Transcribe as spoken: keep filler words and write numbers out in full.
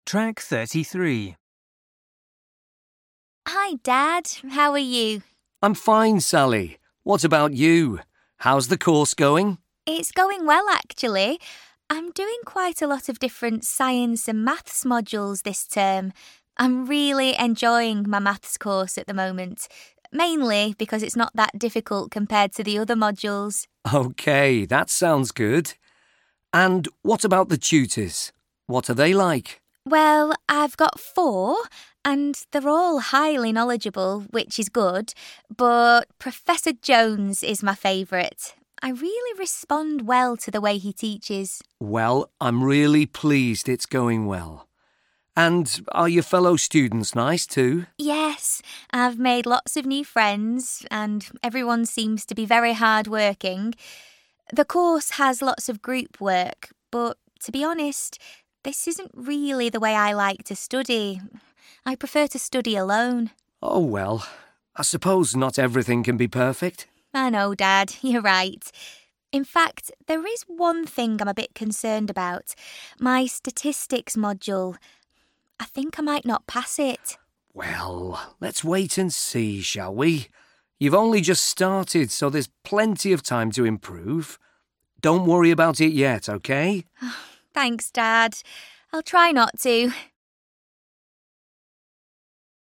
Track thirty-three. Hi, Dad. How are you? I'm fine, Sally. What about you? How's the course going? It's going well, actually. I'm doing quite a lot of different science and maths modules this term. I'm really enjoying my maths course at the moment, mainly because it's not that difficult compared to the other modules. OK, that sounds good. And what about the tutors? What are they like? Well, I've got four, and they're all highly knowledgeable, which is good, but Professor Jones is my favourite. I really respond well to the way he teaches. Well, I'm really pleased it's going well. And are your fellow students nice too? Yes, I've made lots of new friends, and everyone seems to be very hard-working. The course has lots of group work, but to be honest, this isn't really the way I like to study. I prefer to study alone. Oh, well, I suppose not everything can be perfect. I know, Dad, you're right. In fact, there is one thing I'm a bit concerned about. My statistics module. I think I might not pass it. Well, let's wait and see, shall we? You've only just started, so there's plenty of time to improve. Don't worry about it yet, OK? Thanks, Dad. I'll try not to.